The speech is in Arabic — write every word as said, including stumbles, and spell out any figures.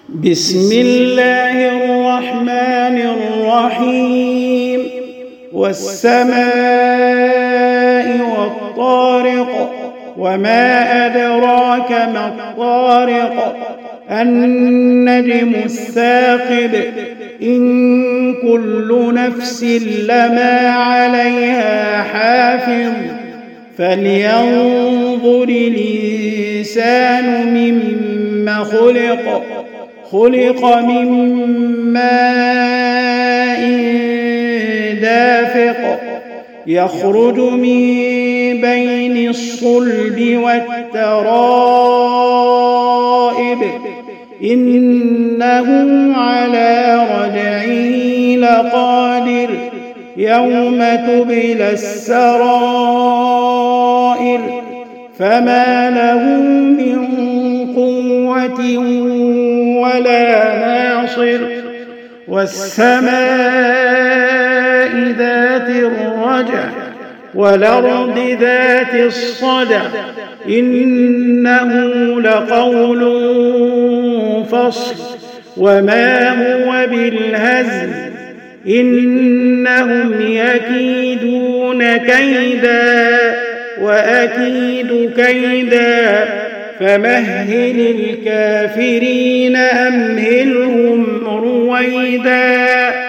بسم الله الرحمن الرحيم والسماء والطارق وما أدراك ما الطارق النجم الثاقب إن كل نفس لما عليها حافظ فلينظر الإنسان مما خلق خلق من ماء دافق يخرج من بين الصلب والترائب إنه على رجعه لقادر يوم تبلى السرائر فما له من قوة ولا ناصر والسماء ذات الرجع والأرض ذات الصدع إنه لقول فصل وما هو بالهزل إنهم يكيدون كيدا وأكيد كيدا فمهل الكافرين أمهلهم رويدا.